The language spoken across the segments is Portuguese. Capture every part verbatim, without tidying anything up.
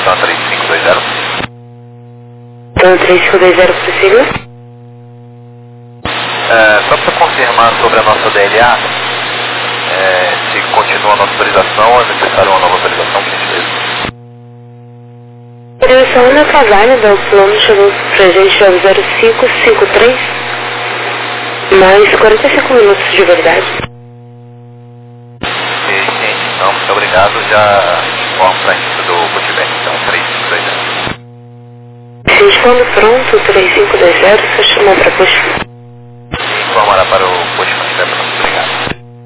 Então três cinco dois zero. Então três cinco dois zero, prossiga. É, só para confirmar sobre a nossa D L A, é, se continua a nossa autorização ou é necessário uma nova autorização, por gentileza? A direção é na válida, o plano chegou pra gente ao zero cinco cinco três, mais quarenta e cinco minutos de verdade. Sim, sim. Então, muito obrigado. Já informo para início do pushback, então três cinco dois zero. Gente, quando pronto, três cinco dois zero, você chamou pra push. E informará para o push quando estiver pronto. Obrigado.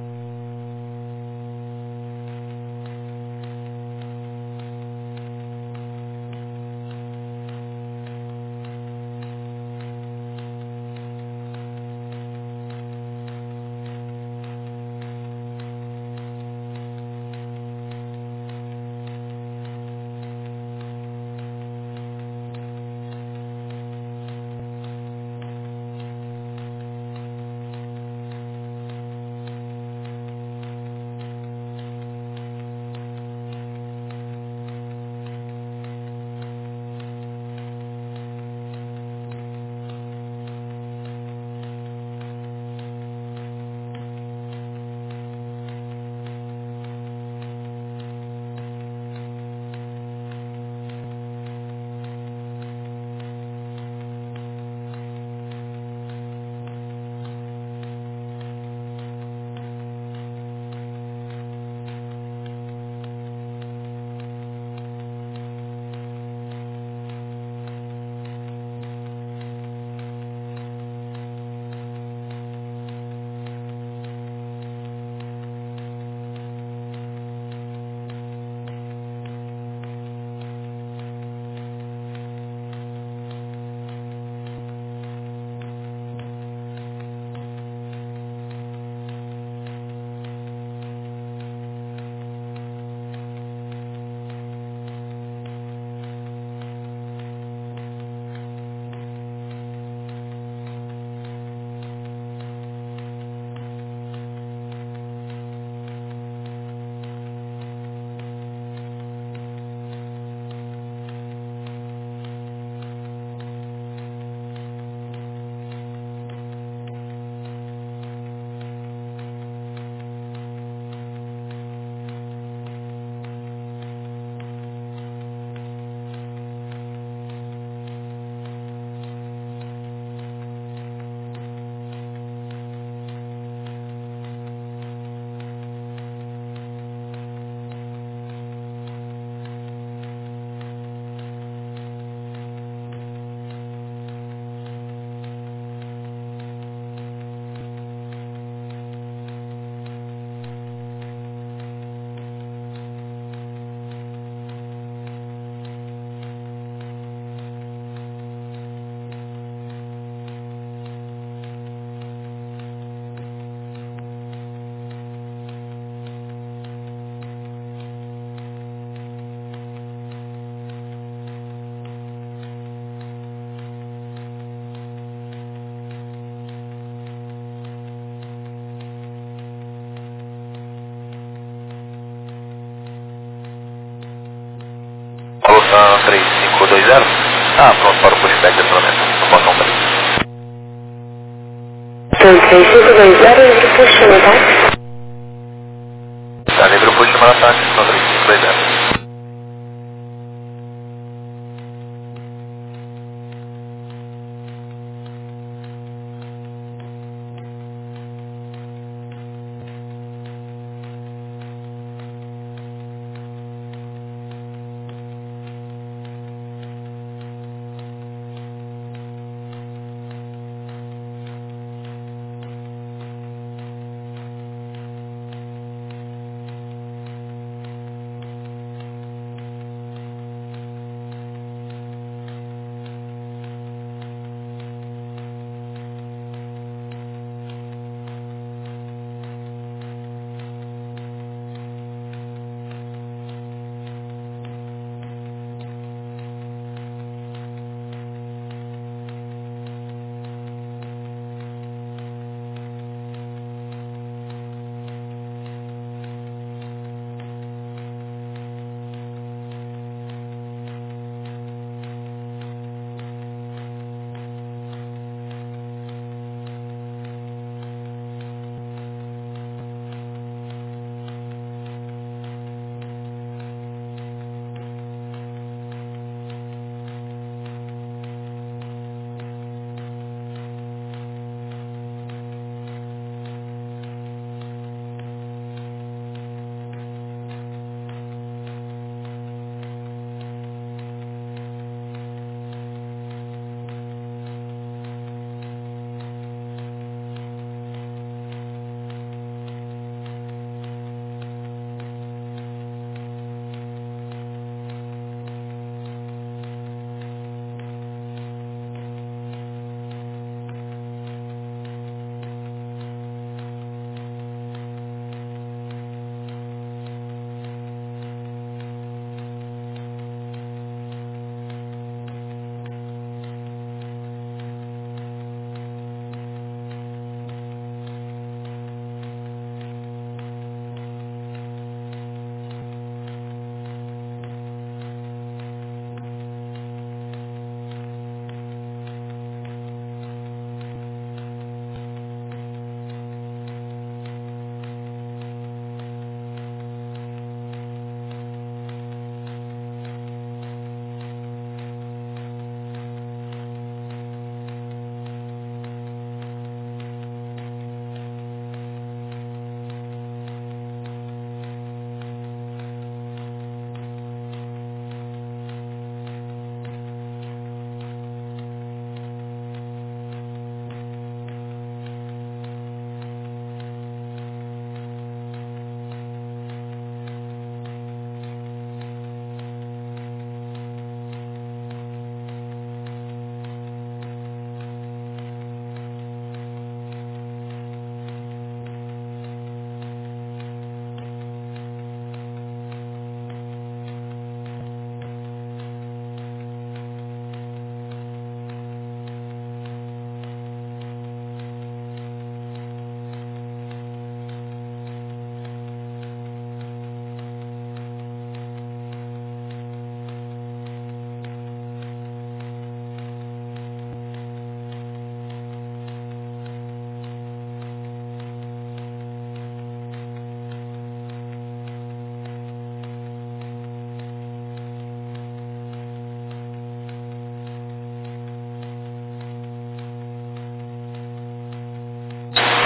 Solução três cinco dois zero. Ah, pronto, para o pushback de acionamento. Não posso não fazer. Então três cinco dois zero, livre push, tá? Tá, livre o push, mas tá, solução três cinco dois zero.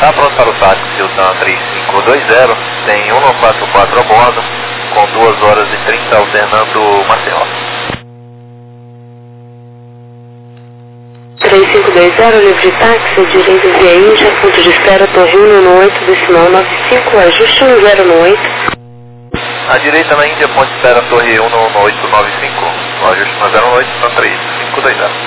Está pronto para o táxi, o TAM três cinco dois zero, tem um quatro quatro a bordo, com duas horas e trinta alternando Maceió. três cinco dois zero, livre táxi, direito via Índia, ponto de espera, Torre um no oito, decimal nove cinco, ajuste um zero no oito. À direita na Índia, ponto de espera, Torre um no oito nove cinco, o ajuste um zero no oito, TAM três cinco dois zero.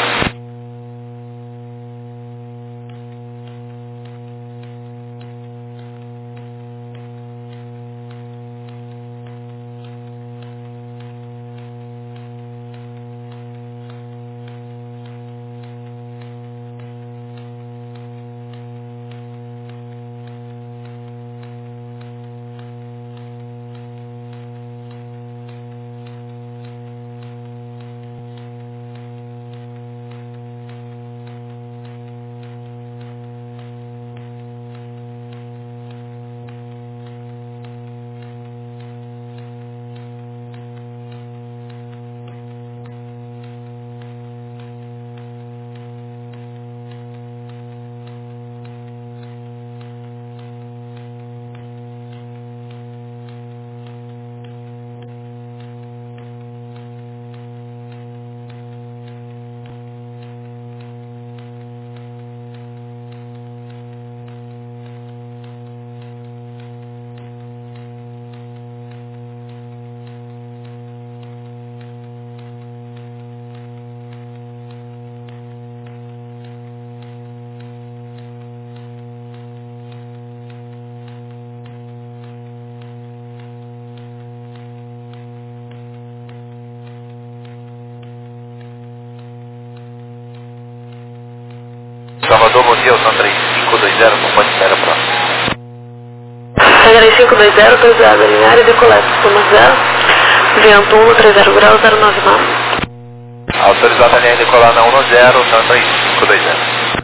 Salvador, bom dia, o TAM três cinco dois zero, com ponto de espera próximo. três cinco dois zero, dois zero, linear e decolete, sistema zero, vento um, três zero graus, zero nove nove. Autorizado a linha decolar na um no zero, TAM três cinco dois zero.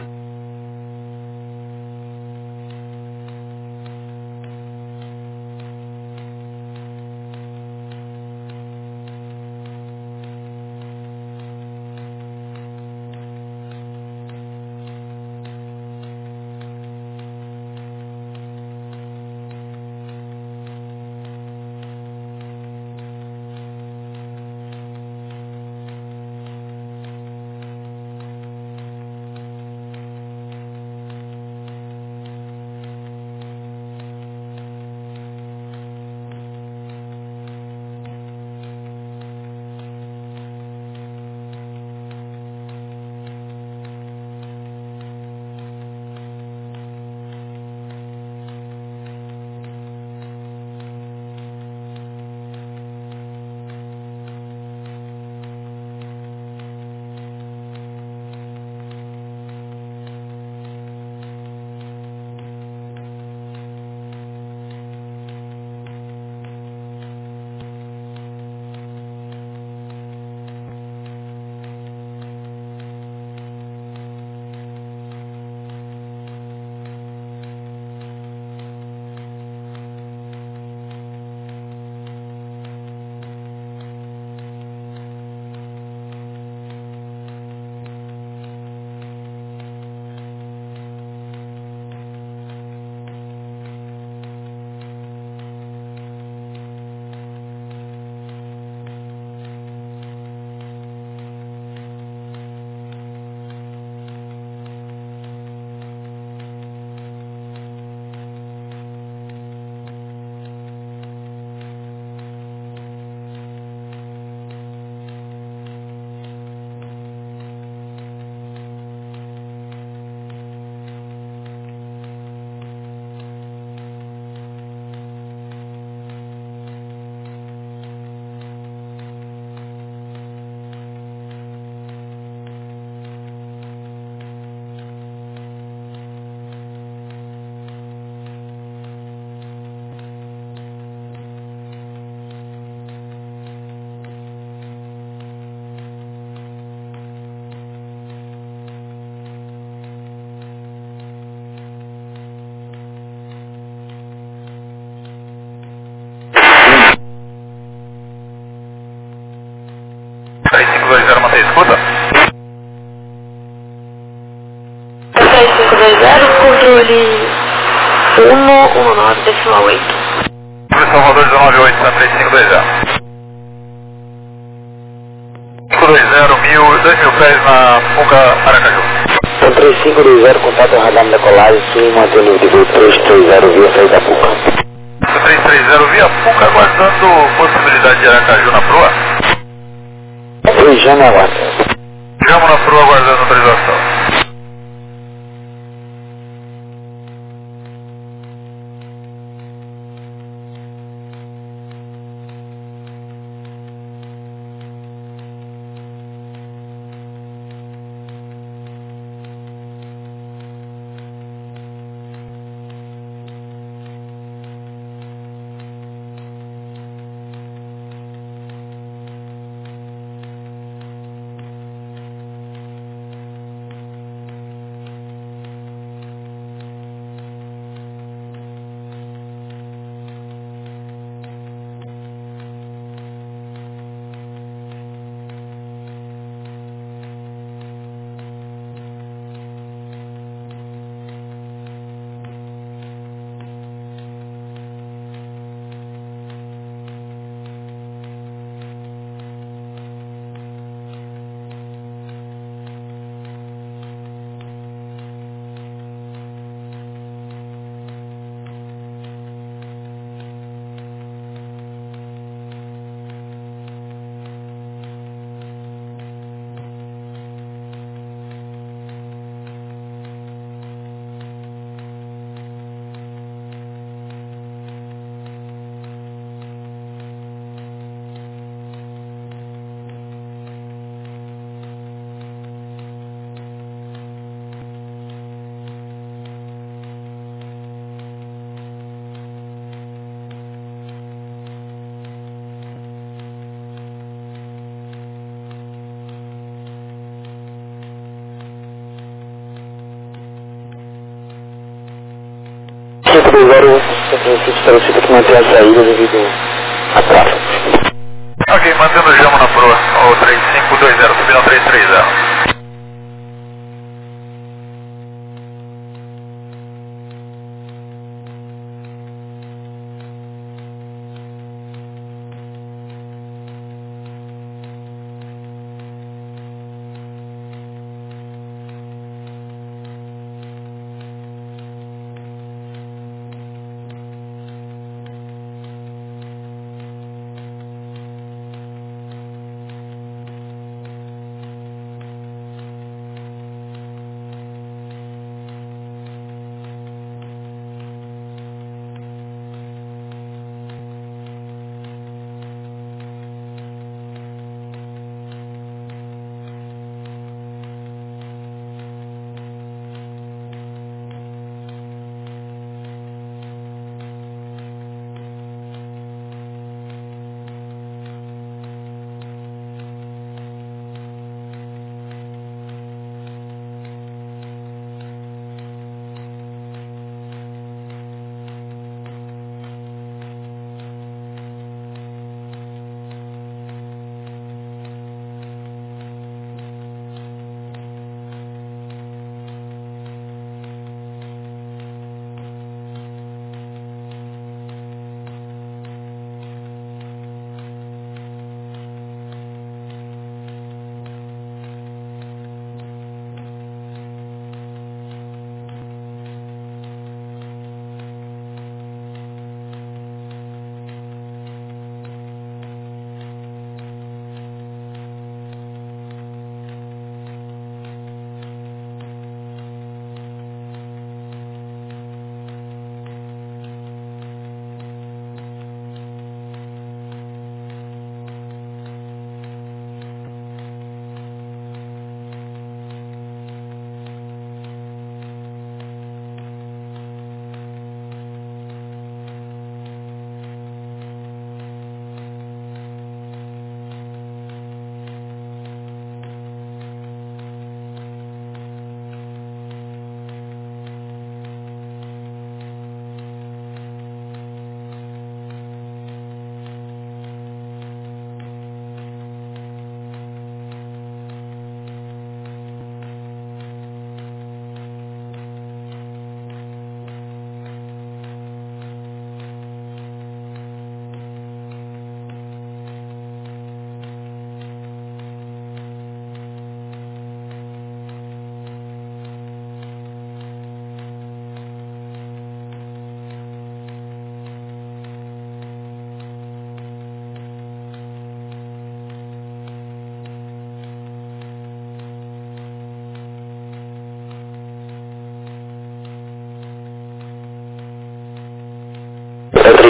três cinco dois zero, mantém a escuta? três cinco dois zero, controle um um nove decimal oito. Salvador dezenove oito, Santa três cinco dois zero. cinco dois zero, mil, dois mil pés na Fuca Aracaju. Santa três cinco dois zero, contato radar decolagem, sul, mantendo de voo três três zero via saída da Fuca. três três zero via Fuca, aguardando possibilidade de Aracaju na proa. Três já na guarda. Chamo na proa aguardando autorização. cinco dois zero, espero que que manter a saída devido a tráfego. Ok, mantendo o jamo na proa, o três cinco dois zero, subindo ao três três zero.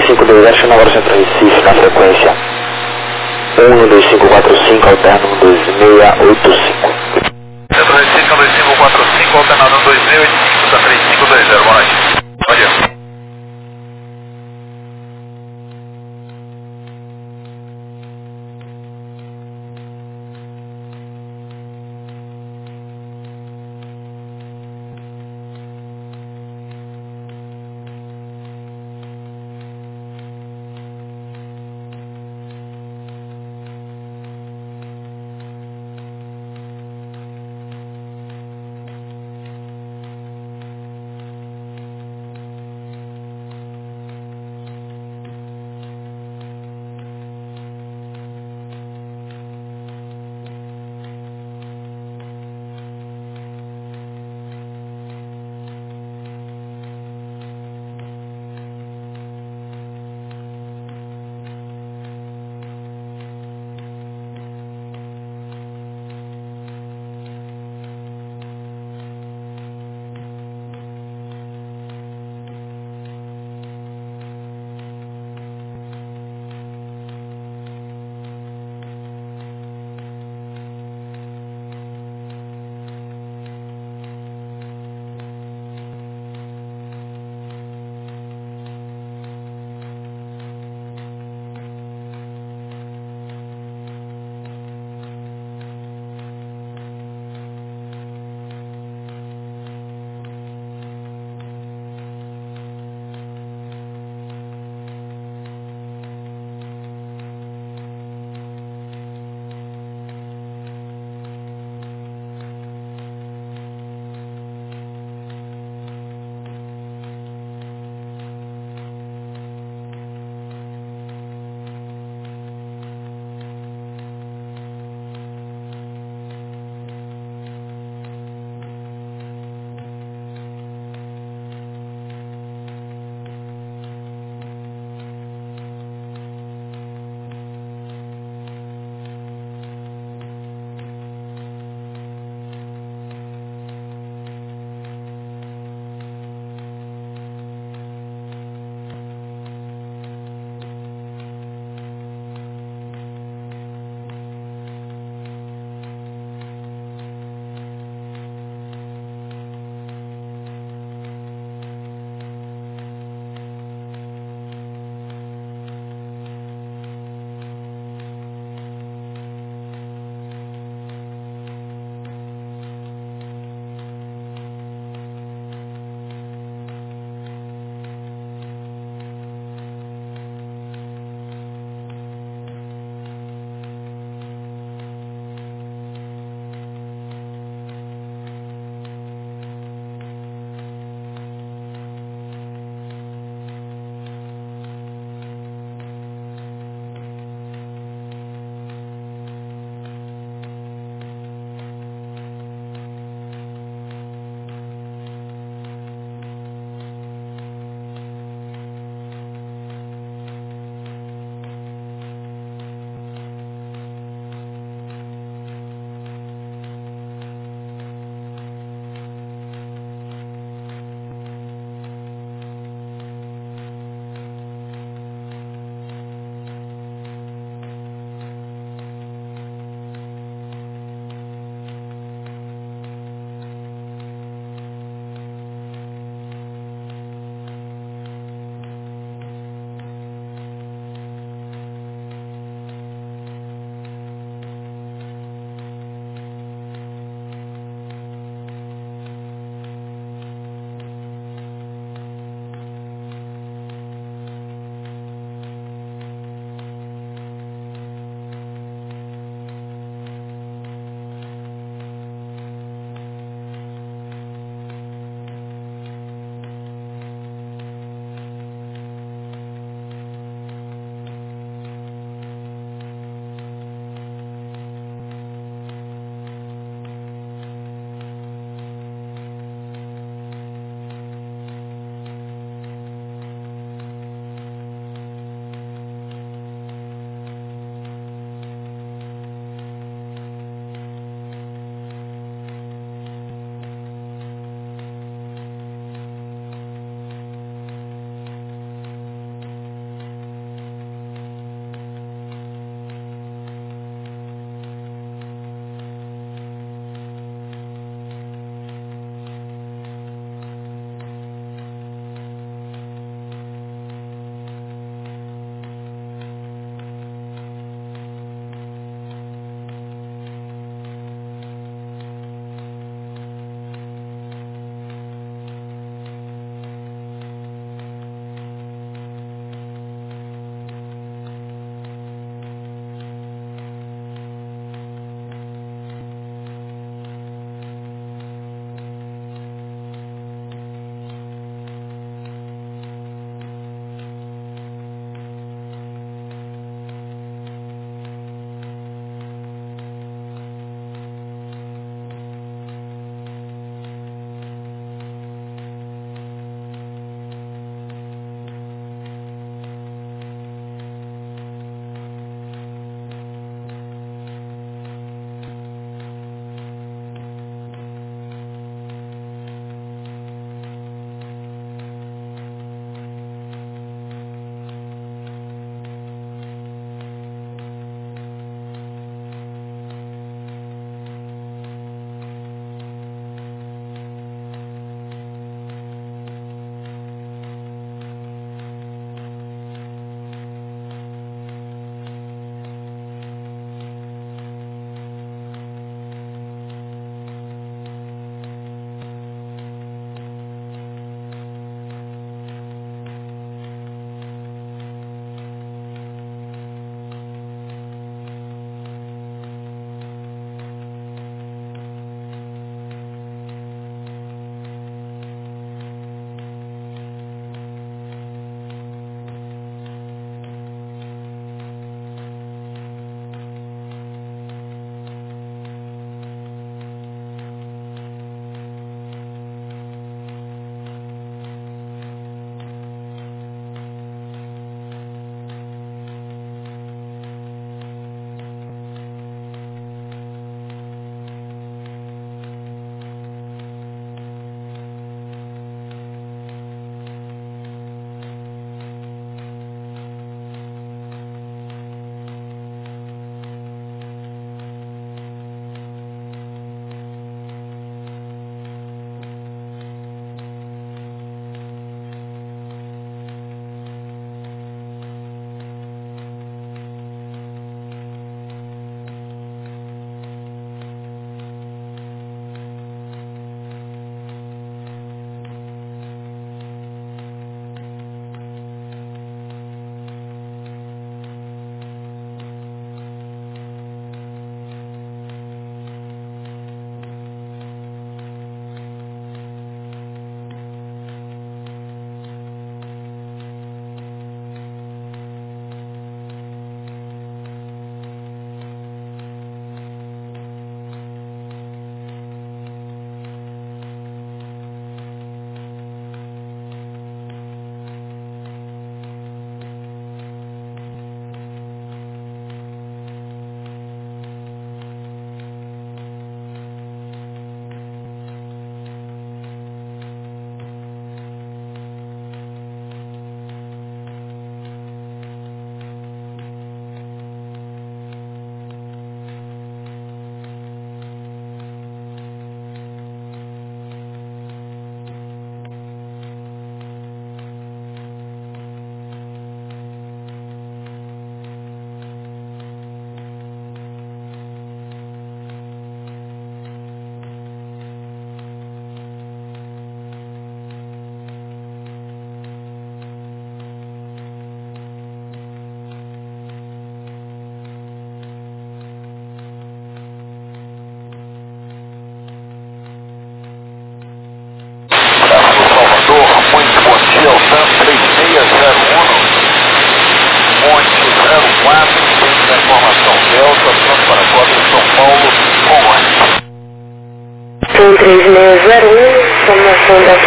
cinco dois zero, chama agora o Centro Recife, na frequência um dois cinco quatro cinco, alterno um dois seis oito cinco. Centro Recife um dois cinco quatro cinco, alternado um dois seis oito cinco, da três cinco dois zero, boa noite. Bom dia.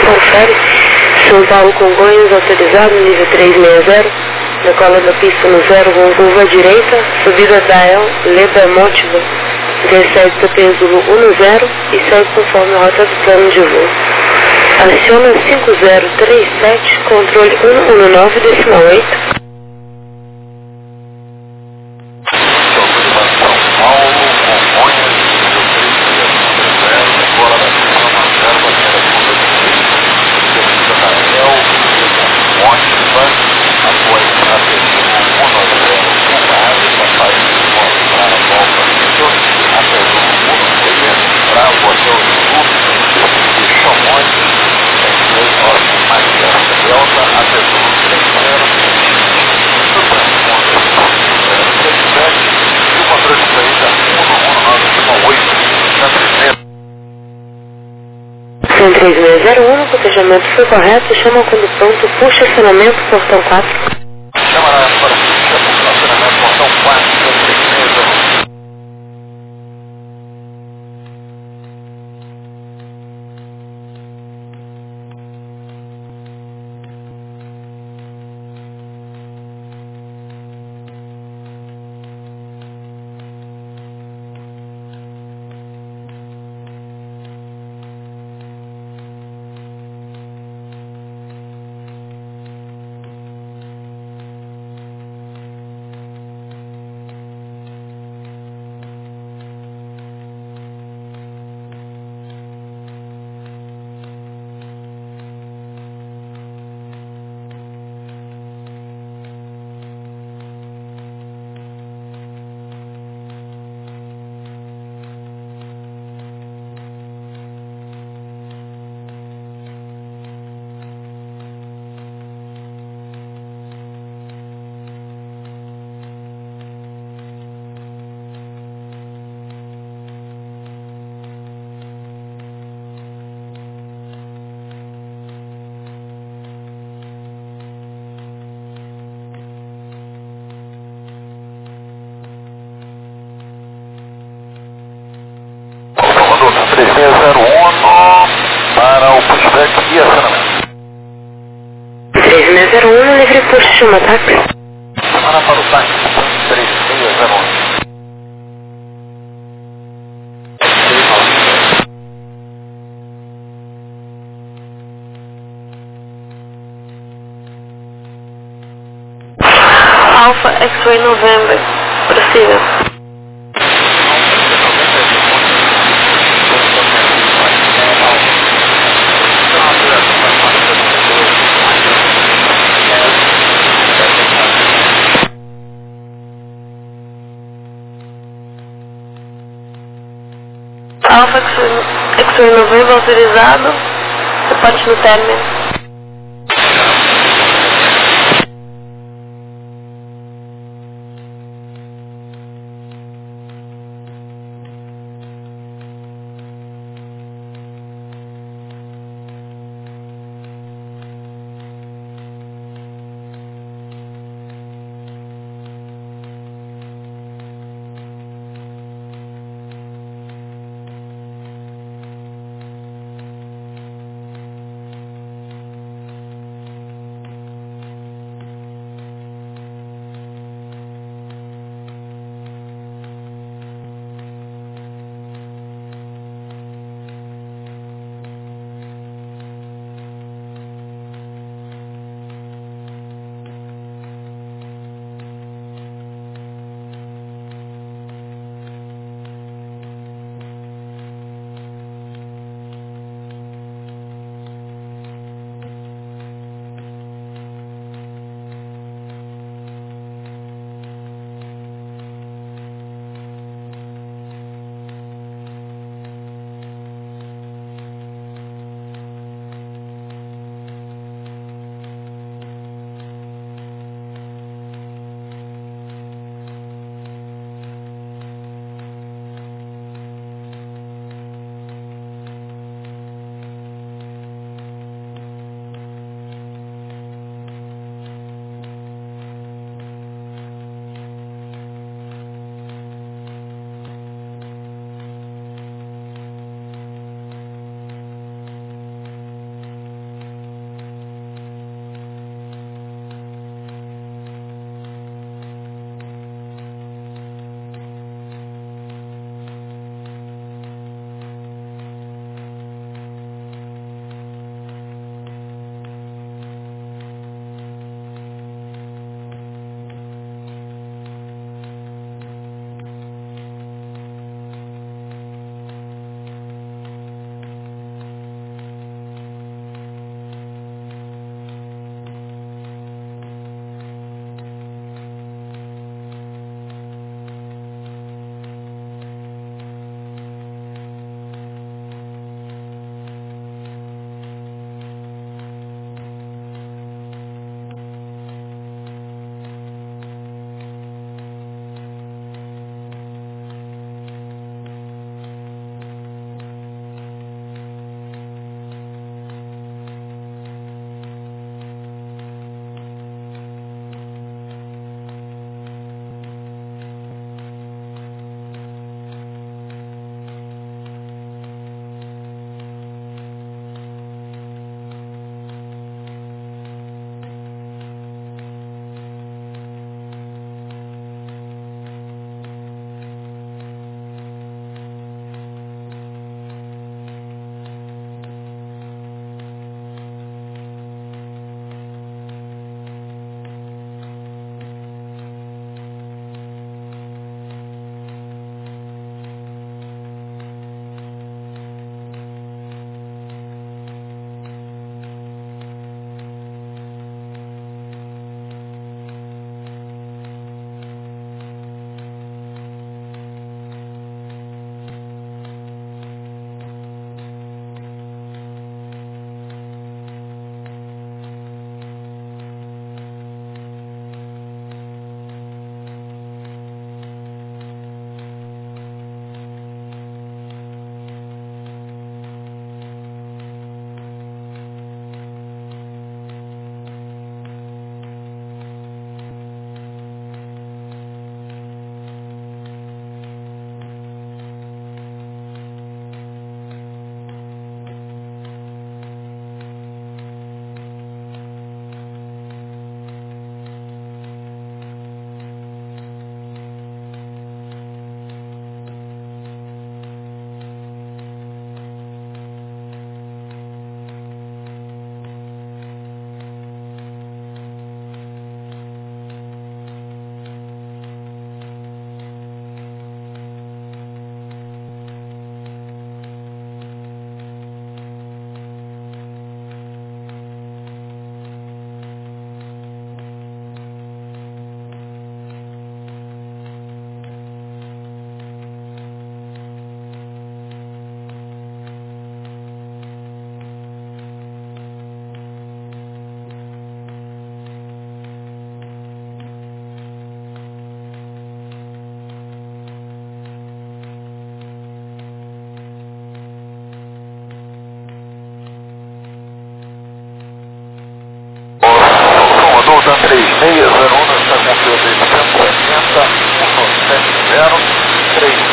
confere. São Paulo Congonhas, autorizado, nível trezentos e sessenta. Decola da pista no zero, com curva à direita, subida da El, Leda Mótiva, desce T P Zulu um zero e segue conforme a rota do plano de voo. Aciona cinco zero três sete, controle um um nove, decimal oito. Cem três seis zero um, o cotejamento foi correto, chama quando pronto, puxa acionamento, portão quatro. Chama na para puxa acionamento, portão quatro, cem três seis zero um. três seis zero um para o pushback e acionamento. três seis zero um, livre push, chama táxi. Semana para o táxi, três seis zero um. Alpha X-Ray November, prossiga. Alpha X-Ray November autorizado, reporte no término.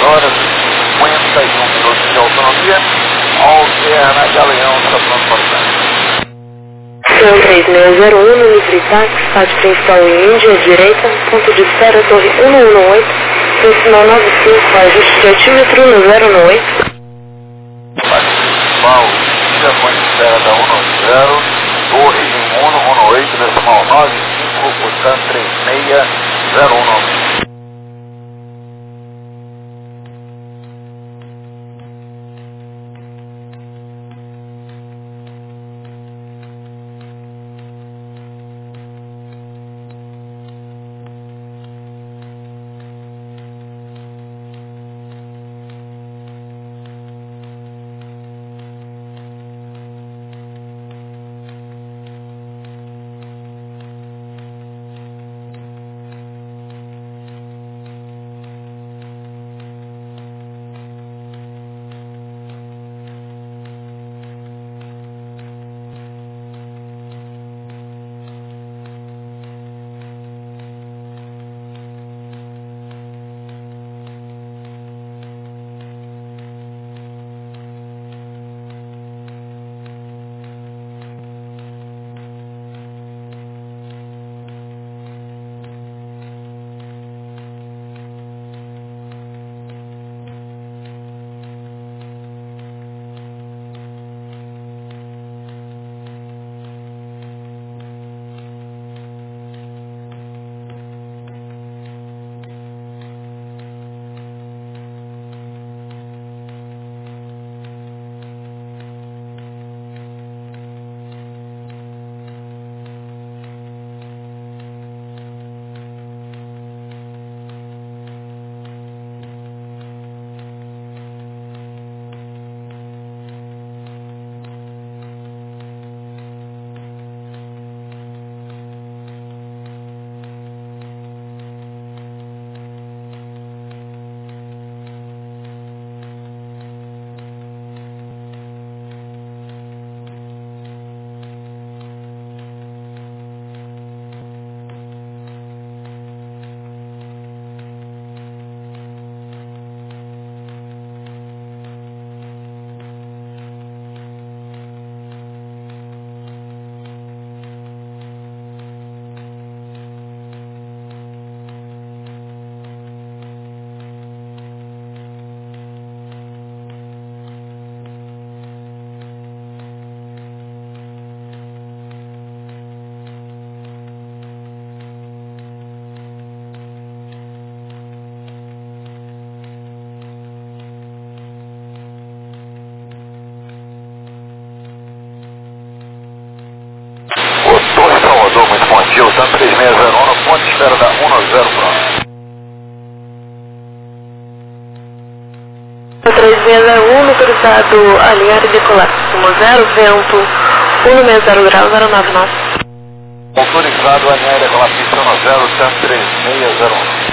horas e cinquenta e um minutos de autonomia. Alterna Galeão, está pronto para o táxi. São três seis zero um, no Fritax, rádio principal em Índia, direita, ponto de espera, torre cento e dezenove, decimal noventa e cinco, ajuste de altímetro no zero nove oito. Rádio principal, Índia, ponto de espera da cento e noventa, torre em cento e dezenove, decimal noventa e cinco, Busan três seis zero um. Muito bom dia, o Sam três seis zero um, no ponto de espera da cento e noventa, pronto. três seis zero um, motorizado, alinhar e decolar. Rumo zero, vento, cento e sessenta graus, zero nove nove. Autorizado, alinhar e decolar, pista cento e noventa, Sam três seis zero um.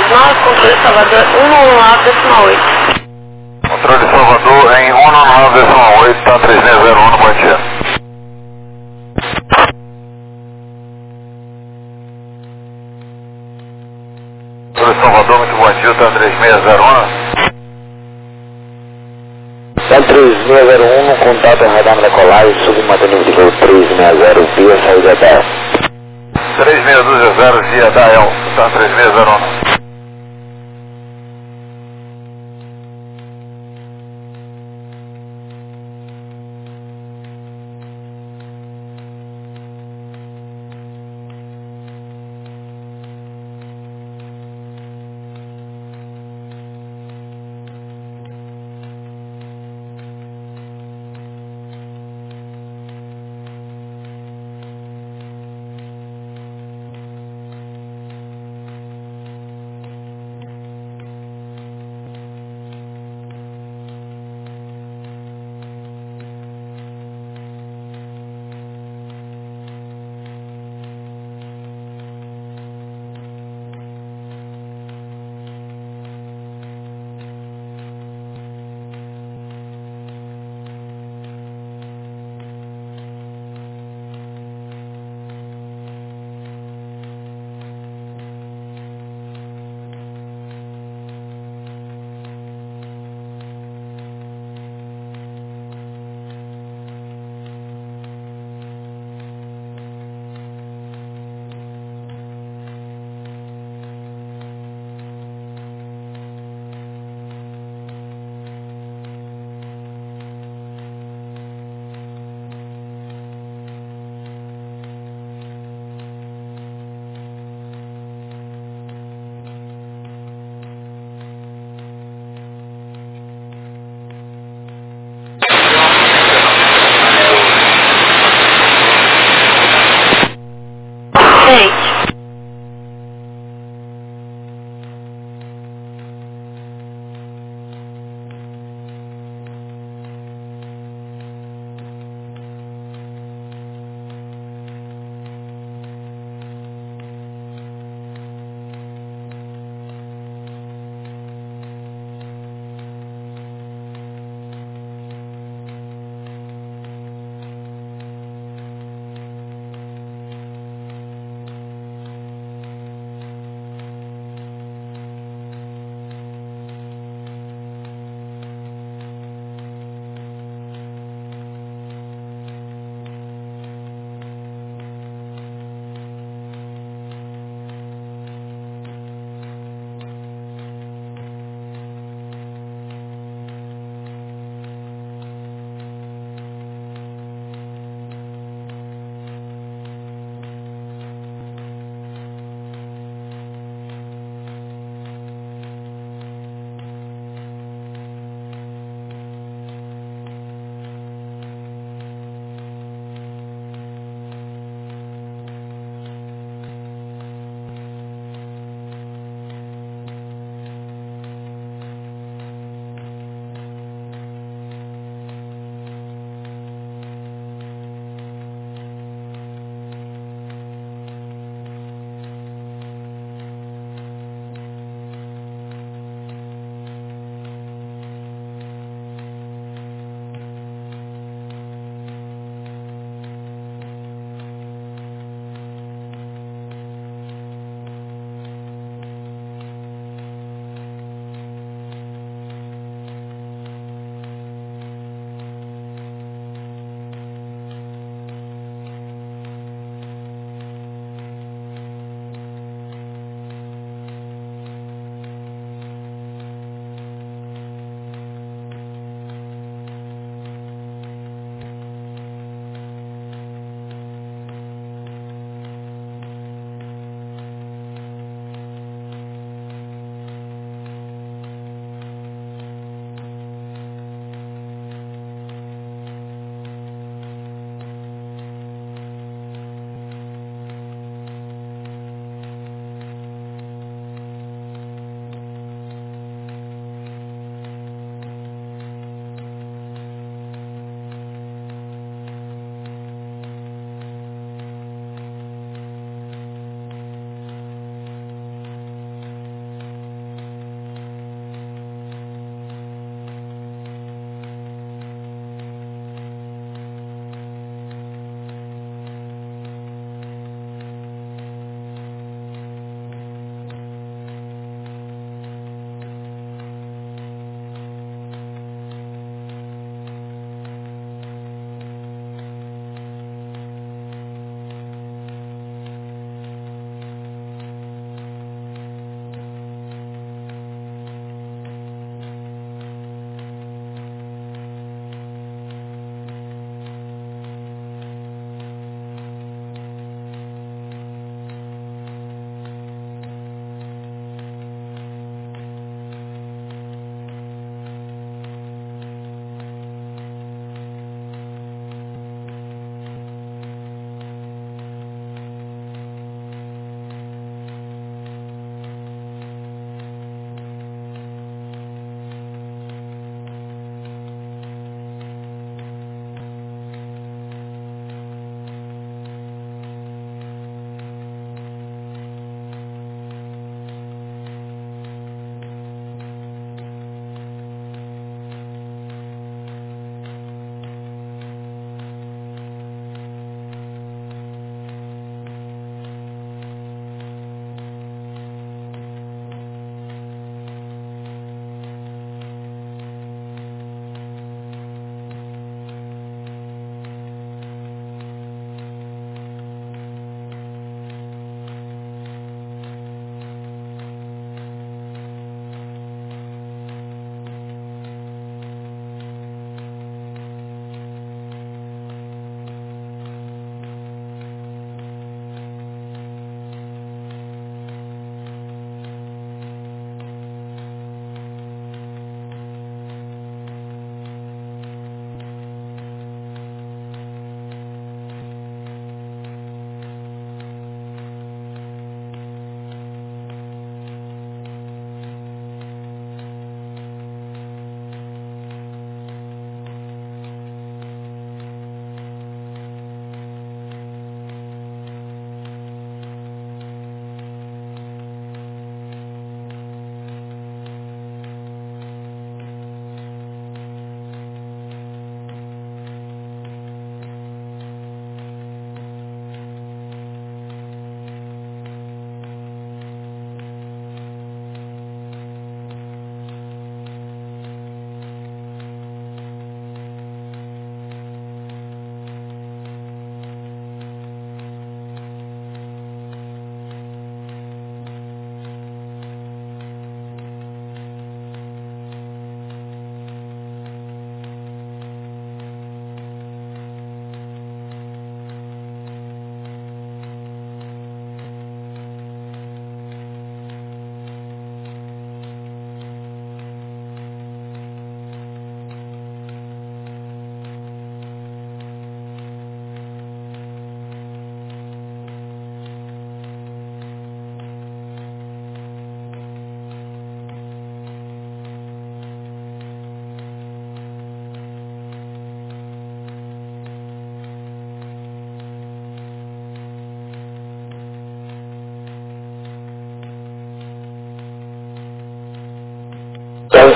nove, controle Salvador cento e nove vírgula oito. Controle Salvador em cento e nove vírgula oito, tá três seis zero um, bom dia. Controle Salvador, muito bom dia, tá três seis zero um. Tá três seis zero um, no contato radar molecular e submantenimento de voo três seis zero, via saída da E L. três seis dois zero, via da E L, tá três seis zero um.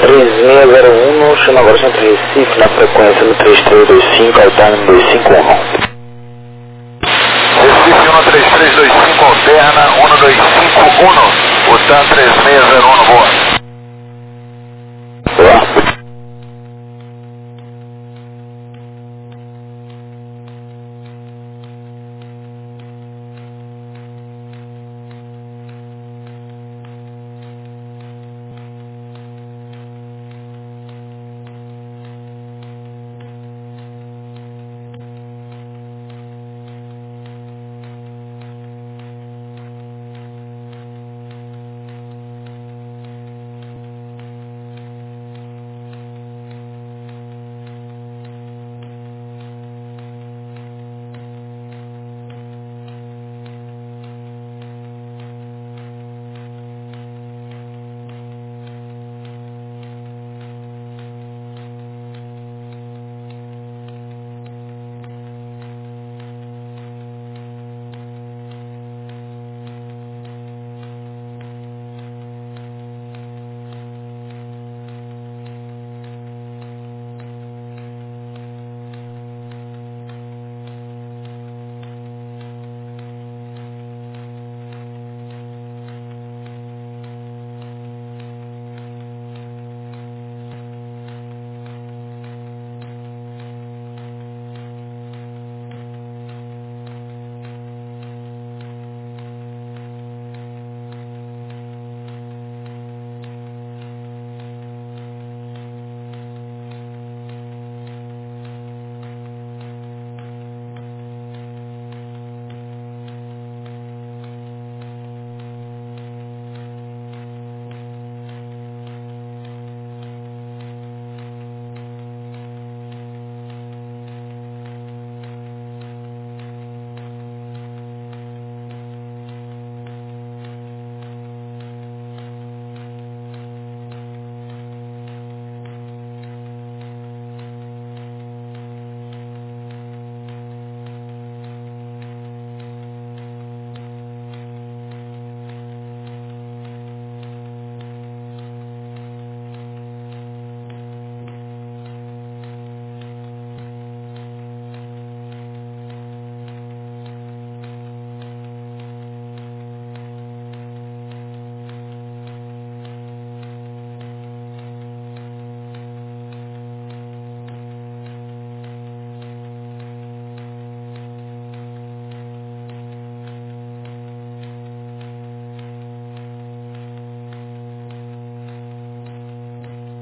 três seis zero um, chama agora Centro Recife, na frequência no três três dois cinco, alterna dois cinco um. Recife um três três dois cinco, alterna um dois cinco um, o T A M três seis zero um, boa.